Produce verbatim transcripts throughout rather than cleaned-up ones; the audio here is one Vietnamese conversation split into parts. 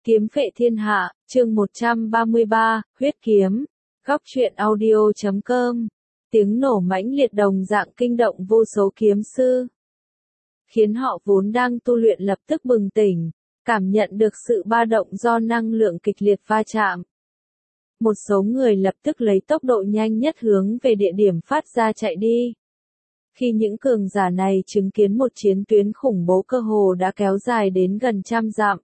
Kiếm phệ thiên hạ, chương một trăm ba mươi ba, huyết kiếm. Góc truyện audio chấm com. Tiếng nổ mãnh liệt đồng dạng kinh động vô số kiếm sư, khiến họ vốn đang tu luyện lập tức bừng tỉnh, cảm nhận được sự ba động do năng lượng kịch liệt va chạm. Một số người lập tức lấy tốc độ nhanh nhất hướng về địa điểm phát ra chạy đi. Khi những cường giả này chứng kiến một chiến tuyến khủng bố cơ hồ đã kéo dài đến gần trăm dặm,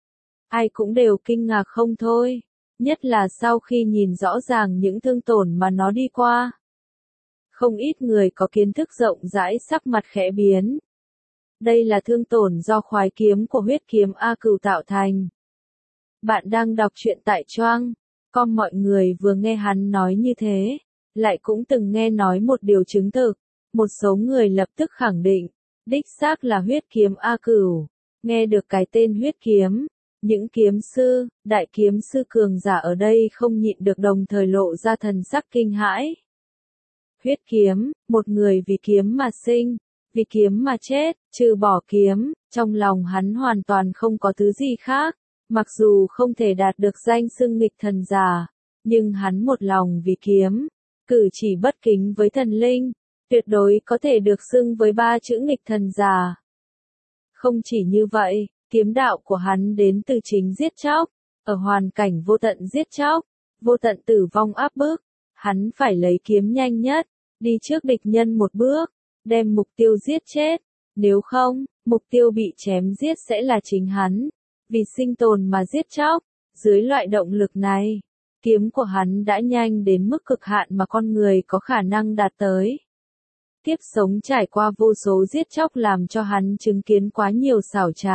ai cũng đều kinh ngạc không thôi, nhất là sau khi nhìn rõ ràng những thương tổn mà nó đi qua. Không ít người có kiến thức rộng rãi sắc mặt khẽ biến. Đây là thương tổn do khoái kiếm của huyết kiếm A Cửu tạo thành. Bạn đang đọc truyện tại Choang. Com mọi người vừa nghe hắn nói như thế, lại cũng từng nghe nói một điều chứng thực. Một số người lập tức khẳng định, đích xác là huyết kiếm A Cửu. Nghe được cái tên huyết kiếm, những kiếm sư, đại kiếm sư cường giả ở đây không nhịn được đồng thời lộ ra thần sắc kinh hãi. Huyết kiếm, một người vì kiếm mà sinh, vì kiếm mà chết, trừ bỏ kiếm, trong lòng hắn hoàn toàn không có thứ gì khác. Mặc dù không thể đạt được danh xưng nghịch thần giả, nhưng hắn một lòng vì kiếm, cử chỉ bất kính với thần linh, tuyệt đối có thể được xưng với ba chữ nghịch thần giả. Không chỉ như vậy, kiếm đạo của hắn đến từ chính giết chóc, ở hoàn cảnh vô tận giết chóc, vô tận tử vong áp bức, hắn phải lấy kiếm nhanh nhất, đi trước địch nhân một bước, đem mục tiêu giết chết, nếu không, mục tiêu bị chém giết sẽ là chính hắn. Vì sinh tồn mà giết chóc, dưới loại động lực này, kiếm của hắn đã nhanh đến mức cực hạn mà con người có khả năng đạt tới. Tiếp sống trải qua vô số giết chóc làm cho hắn chứng kiến quá nhiều xảo trá,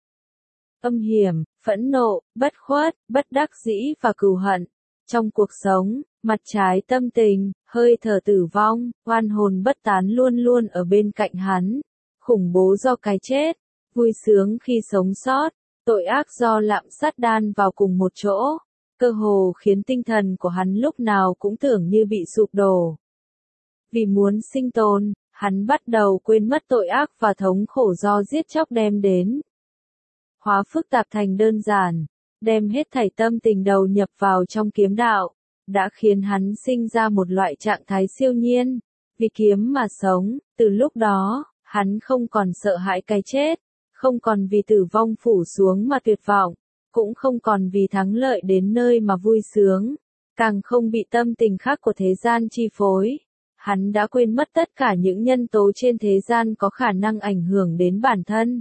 âm hiểm, phẫn nộ, bất khuất, bất đắc dĩ và cừu hận. Trong cuộc sống, mặt trái tâm tình, hơi thở tử vong, oan hồn bất tán luôn luôn ở bên cạnh hắn, khủng bố do cái chết, vui sướng khi sống sót. Tội ác do lạm sát đan vào cùng một chỗ, cơ hồ khiến tinh thần của hắn lúc nào cũng tưởng như bị sụp đổ. Vì muốn sinh tồn, hắn bắt đầu quên mất tội ác và thống khổ do giết chóc đem đến. Hóa phức tạp thành đơn giản, đem hết thảy tâm tình đầu nhập vào trong kiếm đạo, đã khiến hắn sinh ra một loại trạng thái siêu nhiên, vì kiếm mà sống. Từ lúc đó, hắn không còn sợ hãi cái chết. Không còn vì tử vong phủ xuống mà tuyệt vọng, cũng không còn vì thắng lợi đến nơi mà vui sướng, càng không bị tâm tình khác của thế gian chi phối. Hắn đã quên mất tất cả những nhân tố trên thế gian có khả năng ảnh hưởng đến bản thân.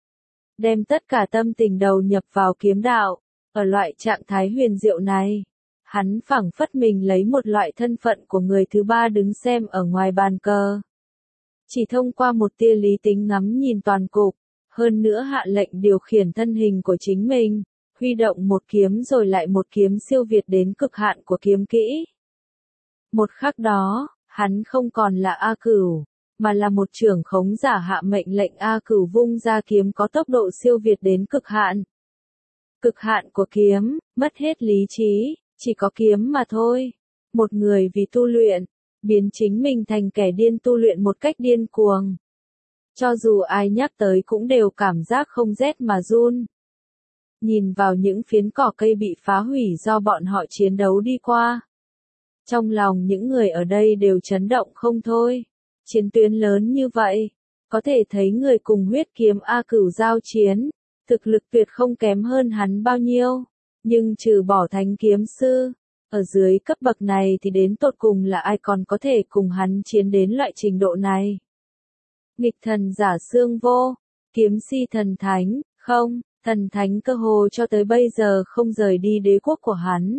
Đem tất cả tâm tình đầu nhập vào kiếm đạo, ở loại trạng thái huyền diệu này, hắn phảng phất mình lấy một loại thân phận của người thứ ba đứng xem ở ngoài bàn cờ. Chỉ thông qua một tia lý tính ngắm nhìn toàn cục, hơn nữa hạ lệnh điều khiển thân hình của chính mình, huy động một kiếm rồi lại một kiếm siêu việt đến cực hạn của kiếm kỹ. Một khắc đó, hắn không còn là A Cửu, mà là một trưởng khống giả hạ mệnh lệnh A Cửu vung ra kiếm có tốc độ siêu việt đến cực hạn. Cực hạn của kiếm, mất hết lý trí, chỉ có kiếm mà thôi. Một người vì tu luyện, biến chính mình thành kẻ điên tu luyện một cách điên cuồng. Cho dù ai nhắc tới cũng đều cảm giác không rét mà run. Nhìn vào những phiến cỏ cây bị phá hủy do bọn họ chiến đấu đi qua, trong lòng những người ở đây đều chấn động không thôi. Chiến tuyến lớn như vậy, có thể thấy người cùng huyết kiếm A Cửu giao chiến, thực lực tuyệt không kém hơn hắn bao nhiêu, nhưng trừ bỏ thánh kiếm sư, ở dưới cấp bậc này thì đến tột cùng là ai còn có thể cùng hắn chiến đến loại trình độ này. Nghịch thần giả xương vô, kiếm si thần thánh, không, thần thánh cơ hồ cho tới bây giờ không rời đi đế quốc của hắn.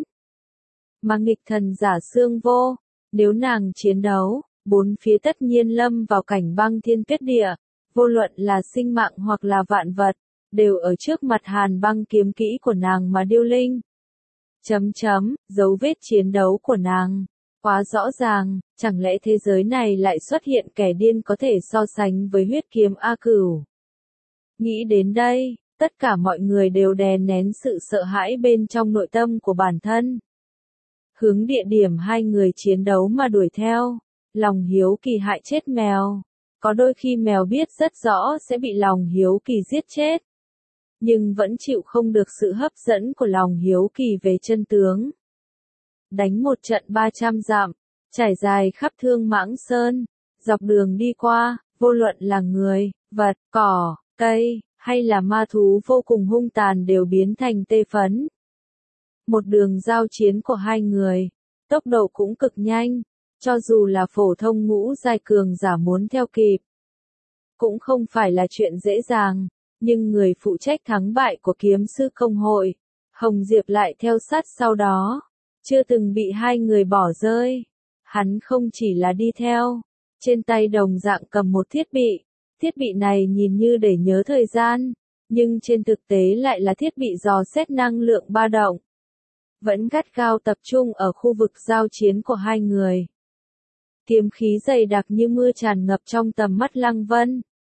Mà nghịch thần giả xương vô, nếu nàng chiến đấu, bốn phía tất nhiên lâm vào cảnh băng thiên tuyết địa, vô luận là sinh mạng hoặc là vạn vật, đều ở trước mặt hàn băng kiếm kỹ của nàng mà điêu linh. Chấm chấm, dấu vết chiến đấu của nàng. Quá rõ ràng, chẳng lẽ thế giới này lại xuất hiện kẻ điên có thể so sánh với huyết kiếm A Cửu. Nghĩ đến đây, tất cả mọi người đều đè nén sự sợ hãi bên trong nội tâm của bản thân. Hướng địa điểm hai người chiến đấu mà đuổi theo, lòng hiếu kỳ hại chết mèo. Có đôi khi mèo biết rất rõ sẽ bị lòng hiếu kỳ giết chết. nhưng vẫn chịu không được sự hấp dẫn của lòng hiếu kỳ về chân tướng. Đánh một trận ba trăm dặm, trải dài khắp Thương Mãng Sơn, dọc đường đi qua, vô luận là người, vật, cỏ, cây, hay là ma thú vô cùng hung tàn đều biến thành tê phấn. Một đường giao chiến của hai người, tốc độ cũng cực nhanh, cho dù là phổ thông ngũ giai cường giả muốn theo kịp. Cũng không phải là chuyện dễ dàng, nhưng người phụ trách thắng bại của kiếm sư công hội, Hồng Diệp lại theo sát sau đó, chưa từng bị hai người bỏ rơi. Hắn không chỉ là đi theo, trên tay đồng dạng cầm một thiết bị, thiết bị này nhìn như để nhớ thời gian, nhưng trên thực tế lại là thiết bị dò xét năng lượng ba động. Vẫn gắt gao tập trung ở khu vực giao chiến của hai người. Kiếm khí dày đặc như mưa tràn ngập trong tầm mắt Lăng Vân.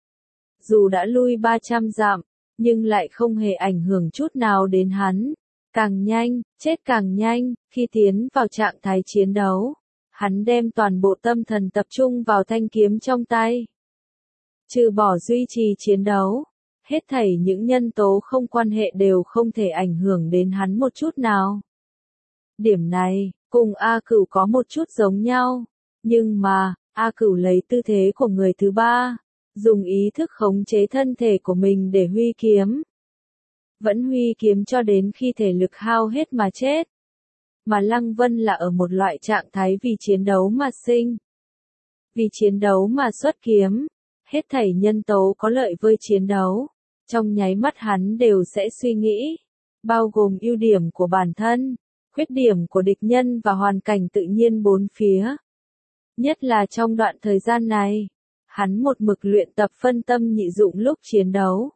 Dù đã lui ba trăm dặm, nhưng lại không hề ảnh hưởng chút nào đến hắn. Càng nhanh, chết càng nhanh, khi tiến vào trạng thái chiến đấu, hắn đem toàn bộ tâm thần tập trung vào thanh kiếm trong tay. Trừ bỏ duy trì chiến đấu, hết thảy những nhân tố không quan hệ đều không thể ảnh hưởng đến hắn một chút nào. Điểm này, cùng A Cửu có một chút giống nhau, nhưng mà, A Cửu lấy tư thế của người thứ ba, dùng ý thức khống chế thân thể của mình để huy kiếm. Vẫn huy kiếm cho đến khi thể lực hao hết mà chết. Mà Lăng Vân là ở một loại trạng thái vì chiến đấu mà sinh. Vì chiến đấu mà xuất kiếm, hết thảy nhân tố có lợi với chiến đấu, trong nháy mắt hắn đều sẽ suy nghĩ, bao gồm ưu điểm của bản thân, khuyết điểm của địch nhân và hoàn cảnh tự nhiên bốn phía. Nhất là trong đoạn thời gian này, hắn một mực luyện tập phân tâm nhị dụng lúc chiến đấu.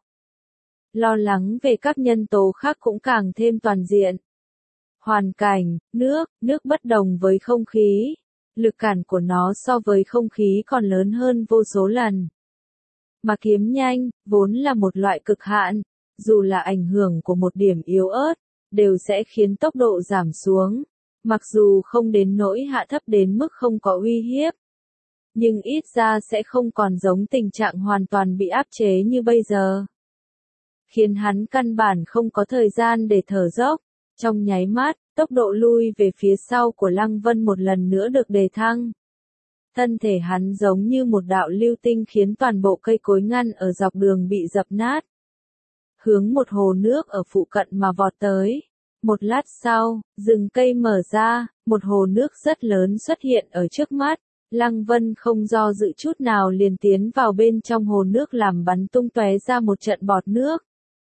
Lo lắng về các nhân tố khác cũng càng thêm toàn diện. Hoàn cảnh, nước, nước bất đồng với không khí. Lực cản của nó so với không khí còn lớn hơn vô số lần. Mà kiếm nhanh, vốn là một loại cực hạn, dù là ảnh hưởng của một điểm yếu ớt, đều sẽ khiến tốc độ giảm xuống. Mặc dù không đến nỗi hạ thấp đến mức không có uy hiếp, nhưng ít ra sẽ không còn giống tình trạng hoàn toàn bị áp chế như bây giờ. Khiến hắn căn bản không có thời gian để thở dốc. Trong nháy mắt, tốc độ lui về phía sau của Lăng Vân một lần nữa được đề thăng. Thân thể hắn giống như một đạo lưu tinh khiến toàn bộ cây cối ngăn ở dọc đường bị dập nát. Hướng một hồ nước ở phụ cận mà vọt tới. Một lát sau, rừng cây mở ra, một hồ nước rất lớn xuất hiện ở trước mắt. Lăng Vân không do dự chút nào liền tiến vào bên trong hồ nước làm bắn tung tóe ra một trận bọt nước.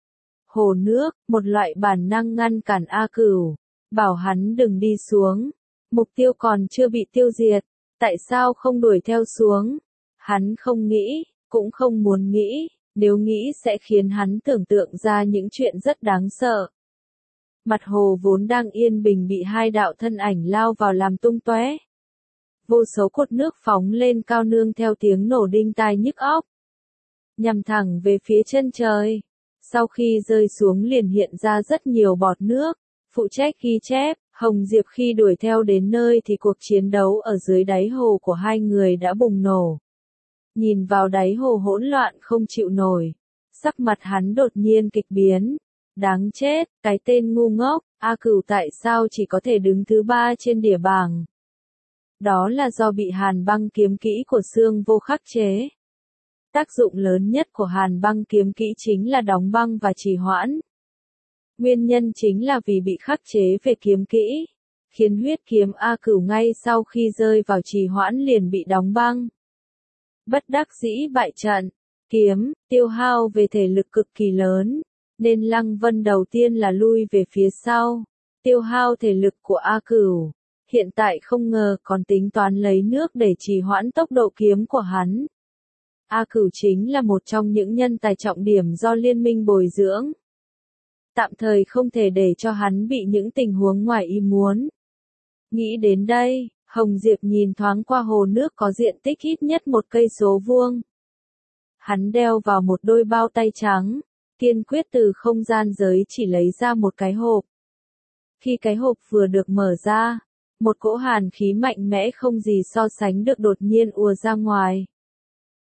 Hồ nước, một loại bản năng ngăn cản A Cửu, bảo hắn đừng đi xuống. Mục tiêu còn chưa bị tiêu diệt, tại sao không đuổi theo xuống? Hắn không nghĩ, cũng không muốn nghĩ, nếu nghĩ sẽ khiến hắn tưởng tượng ra những chuyện rất đáng sợ. Mặt hồ vốn đang yên bình bị hai đạo thân ảnh lao vào làm tung tóe. Vô số cột nước phóng lên cao nương theo tiếng nổ đinh tai nhức óc. Nhằm thẳng về phía chân trời. Sau khi rơi xuống liền hiện ra rất nhiều bọt nước. Phụ trách ghi chép, Hồng Diệp khi đuổi theo đến nơi thì cuộc chiến đấu ở dưới đáy hồ của hai người đã bùng nổ. Nhìn vào đáy hồ hỗn loạn không chịu nổi. Sắc mặt hắn đột nhiên kịch biến. Đáng chết, cái tên ngu ngốc, A Cửu tại sao chỉ có thể đứng thứ ba trên địa bảng. Đó là do bị hàn băng kiếm kỹ của Xương Vô khắc chế. Tác dụng lớn nhất của hàn băng kiếm kỹ chính là đóng băng và trì hoãn. Nguyên nhân chính là vì bị khắc chế về kiếm kỹ, khiến huyết kiếm A Cửu ngay sau khi rơi vào trì hoãn liền bị đóng băng. Bất đắc dĩ bại trận, kiếm, tiêu hao về thể lực cực kỳ lớn, nên Lăng Vân đầu tiên là lui về phía sau, tiêu hao thể lực của A Cửu. Hiện tại không ngờ còn tính toán lấy nước để trì hoãn tốc độ kiếm của hắn. A Cửu chính là một trong những nhân tài trọng điểm do liên minh bồi dưỡng. Tạm thời không thể để cho hắn bị những tình huống ngoài ý muốn. Nghĩ đến đây, Hồng Diệp nhìn thoáng qua hồ nước có diện tích ít nhất một cây số vuông. Hắn đeo vào một đôi bao tay trắng, kiên quyết từ không gian giới chỉ lấy ra một cái hộp. Khi cái hộp vừa được mở ra, một cỗ hàn khí mạnh mẽ không gì so sánh được đột nhiên ùa ra ngoài.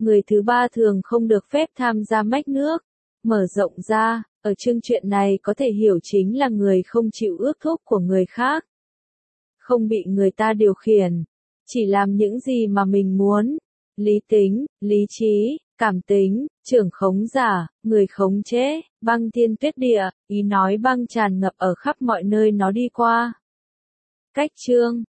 Người thứ ba thường không được phép tham gia mách nước. Mở rộng ra, ở chương truyện này có thể hiểu chính là người không chịu ước thúc của người khác. Không bị người ta điều khiển. Chỉ làm những gì mà mình muốn. Lý tính, lý trí, cảm tính, trưởng khống giả, người khống chế, băng thiên tuyết địa, ý nói băng tràn ngập ở khắp mọi nơi nó đi qua. Cách chương